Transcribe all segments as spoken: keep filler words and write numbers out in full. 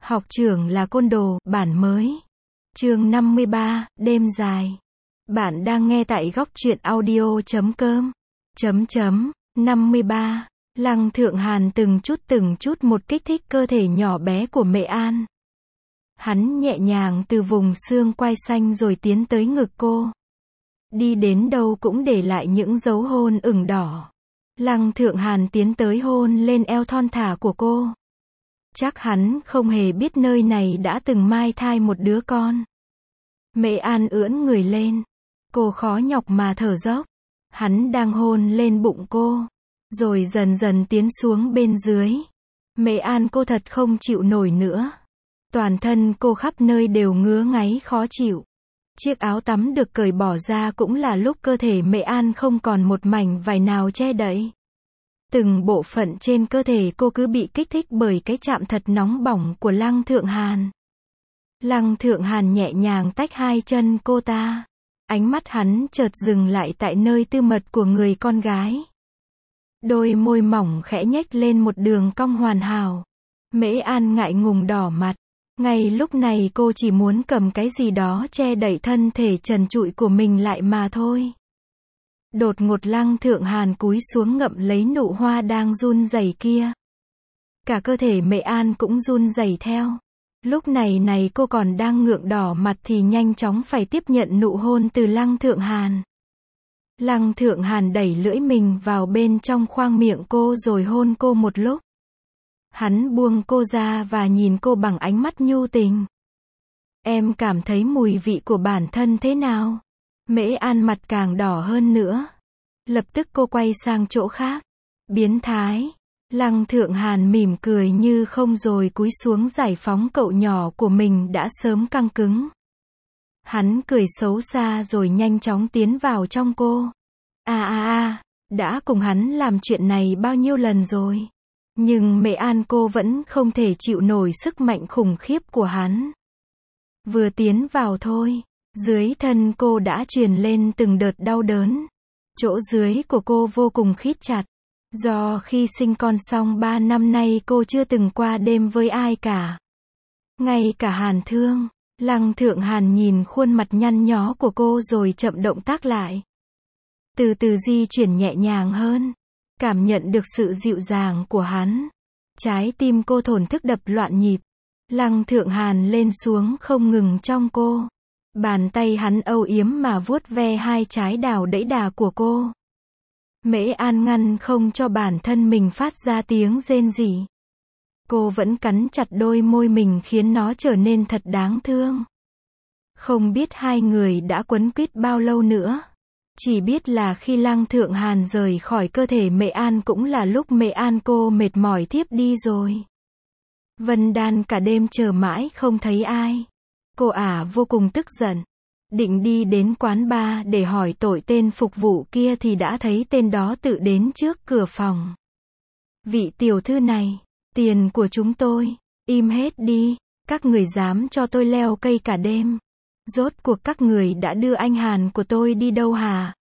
Học trưởng là côn đồ, bản mới. Chương năm mươi ba, đêm dài. Bạn đang nghe tại góc truyện audio chấm com. Chấm chấm, năm mươi ba. Lăng Thượng Hàn từng chút từng chút một kích thích cơ thể nhỏ bé của Mễ An. Hắn nhẹ nhàng từ vùng xương quai xanh rồi tiến tới ngực cô. Đi đến đâu cũng để lại những dấu hôn ửng đỏ. Lăng Thượng Hàn tiến tới hôn lên eo thon thả của cô. Chắc hắn không hề biết nơi này đã từng mai thai một đứa con. Mễ An ưỡn người lên. Cô khó nhọc mà thở dốc. Hắn đang hôn lên bụng cô, rồi dần dần tiến xuống bên dưới. Mễ An cô thật không chịu nổi nữa. Toàn thân cô khắp nơi đều ngứa ngáy khó chịu. Chiếc áo tắm được cởi bỏ ra cũng là lúc cơ thể Mễ An không còn một mảnh vải nào che đậy. Từng bộ phận trên cơ thể cô cứ bị kích thích bởi cái chạm thật nóng bỏng của Lăng Thượng Hàn. Lăng Thượng Hàn nhẹ nhàng tách hai chân cô ta. Ánh mắt hắn chợt dừng lại tại nơi tư mật của người con gái. Đôi môi mỏng khẽ nhếch lên một đường cong hoàn hảo. Mễ An ngại ngùng đỏ mặt. Ngay lúc này cô chỉ muốn cầm cái gì đó che đậy thân thể trần trụi của mình lại mà thôi. Đột ngột Lăng Thượng Hàn cúi xuống ngậm lấy nụ hoa đang run rẩy kia. Cả cơ thể Mễ An cũng run rẩy theo. Lúc này này cô còn đang ngượng đỏ mặt thì nhanh chóng phải tiếp nhận nụ hôn từ Lăng Thượng Hàn. Lăng Thượng Hàn đẩy lưỡi mình vào bên trong khoang miệng cô rồi hôn cô một lúc. Hắn buông cô ra và nhìn cô bằng ánh mắt nhu tình. Em cảm thấy mùi vị của bản thân thế nào? Mễ An mặt càng đỏ hơn nữa. Lập tức cô quay sang chỗ khác. Biến thái. Lăng Thượng Hàn mỉm cười như không rồi cúi xuống giải phóng cậu nhỏ của mình đã sớm căng cứng. Hắn cười xấu xa rồi nhanh chóng tiến vào trong cô. À à à, đã cùng hắn làm chuyện này bao nhiêu lần rồi. Nhưng Mễ An cô vẫn không thể chịu nổi sức mạnh khủng khiếp của hắn. Vừa tiến vào thôi, dưới thân cô đã truyền lên từng đợt đau đớn. Chỗ dưới của cô vô cùng khít chặt. Do khi sinh con xong ba năm nay cô chưa từng qua đêm với ai cả. Ngay cả Hàn Thương. Lăng Thượng Hàn nhìn khuôn mặt nhăn nhó của cô rồi chậm động tác lại. Từ từ di chuyển nhẹ nhàng hơn. Cảm nhận được sự dịu dàng của hắn. Trái tim cô thổn thức đập loạn nhịp. Lăng Thượng Hàn lên xuống không ngừng trong cô. Bàn tay hắn âu yếm mà vuốt ve hai trái đào đẫy đà của cô. Mễ An ngăn không cho bản thân mình phát ra tiếng rên rỉ. Cô vẫn cắn chặt đôi môi mình khiến nó trở nên thật đáng thương. Không biết hai người đã quấn quýt bao lâu nữa. Chỉ biết là khi Lăng Thượng Hàn rời khỏi cơ thể Mễ An cũng là lúc Mễ An cô mệt mỏi thiếp đi rồi. Vân Đan cả đêm chờ mãi không thấy ai. Cô ả vô cùng tức giận. Định đi đến quán bar để hỏi tội tên phục vụ kia thì đã thấy tên đó tự đến trước cửa phòng. Vị tiểu thư này, tiền của chúng tôi, im hết đi, các người dám cho tôi leo cây cả đêm. Rốt cuộc các người đã đưa anh Hàn của tôi đi đâu hả?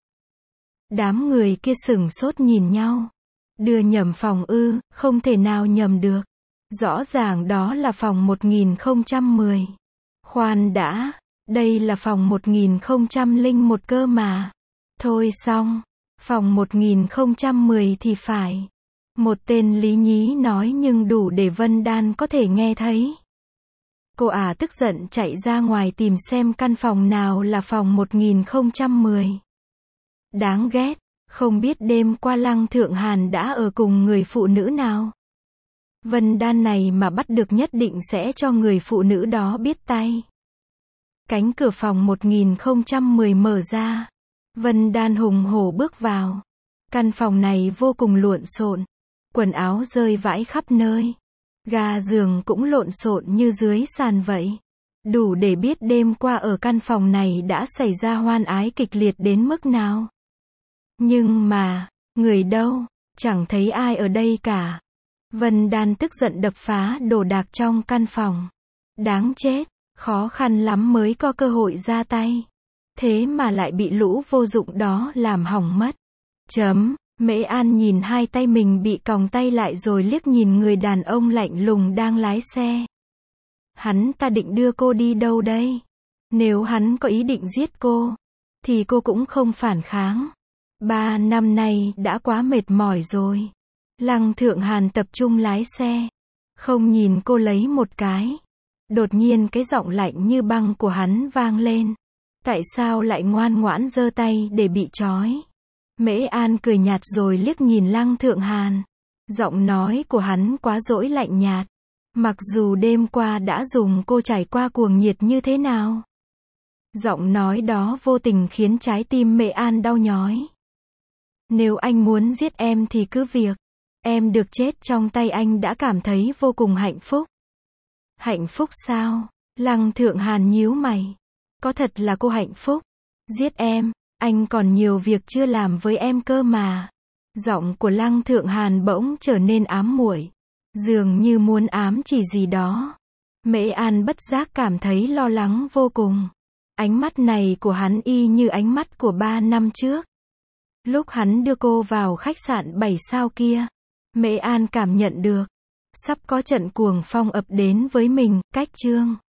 Đám người kia sửng sốt nhìn nhau. Đưa nhầm phòng ư, không thể nào nhầm được. Rõ ràng đó là phòng một nghìn không trăm mười. Khoan đã, đây là phòng một nghìn không trăm lẻ một cơ mà. Thôi xong, phòng một nghìn không trăm mười thì phải. Một tên lý nhí nói nhưng đủ để Vân Đan có thể nghe thấy. Cô ả à tức giận chạy ra ngoài tìm xem căn phòng nào là phòng một nghìn không trăm mười. Đáng ghét, không biết đêm qua Lăng Thượng Hàn đã ở cùng người phụ nữ nào. Vân Đan này mà bắt được nhất định sẽ cho người phụ nữ đó biết tay. Cánh cửa phòng một nghìn không trăm mười mở ra. Vân Đan hùng hổ bước vào. Căn phòng này vô cùng lộn xộn. Quần áo rơi vãi khắp nơi. Ga giường cũng lộn xộn như dưới sàn vậy. Đủ để biết đêm qua ở căn phòng này đã xảy ra hoan ái kịch liệt đến mức nào. Nhưng mà, người đâu, chẳng thấy ai ở đây cả. Vân Đan tức giận đập phá đồ đạc trong căn phòng. Đáng chết, khó khăn lắm mới có cơ hội ra tay. Thế mà lại bị lũ vô dụng đó làm hỏng mất. Chấm. Mễ An nhìn hai tay mình bị còng tay lại rồi liếc nhìn người đàn ông lạnh lùng đang lái xe. Hắn ta định đưa cô đi đâu đây? Nếu hắn có ý định giết cô, thì cô cũng không phản kháng. Ba năm nay đã quá mệt mỏi rồi. Lăng Thượng Hàn tập trung lái xe, không nhìn cô lấy một cái. Đột nhiên cái giọng lạnh như băng của hắn vang lên. Tại sao lại ngoan ngoãn giơ tay để bị trói? Mễ An cười nhạt rồi liếc nhìn Lăng Thượng Hàn. Giọng nói của hắn quá dỗi lạnh nhạt. Mặc dù đêm qua đã dùng cô trải qua cuồng nhiệt như thế nào. Giọng nói đó vô tình khiến trái tim Mễ An đau nhói. Nếu anh muốn giết em thì cứ việc. Em được chết trong tay anh đã cảm thấy vô cùng hạnh phúc. Hạnh phúc sao? Lăng Thượng Hàn nhíu mày. Có thật là cô hạnh phúc? Giết em, anh còn nhiều việc chưa làm với em cơ mà. Giọng của Lăng Thượng Hàn bỗng trở nên ám muội, dường như muốn ám chỉ gì đó. Mễ An bất giác cảm thấy lo lắng vô cùng. Ánh mắt này của hắn y như ánh mắt của ba năm trước. Lúc hắn đưa cô vào khách sạn bảy sao kia, Mễ An cảm nhận được, sắp có trận cuồng phong ập đến với mình. Cách chương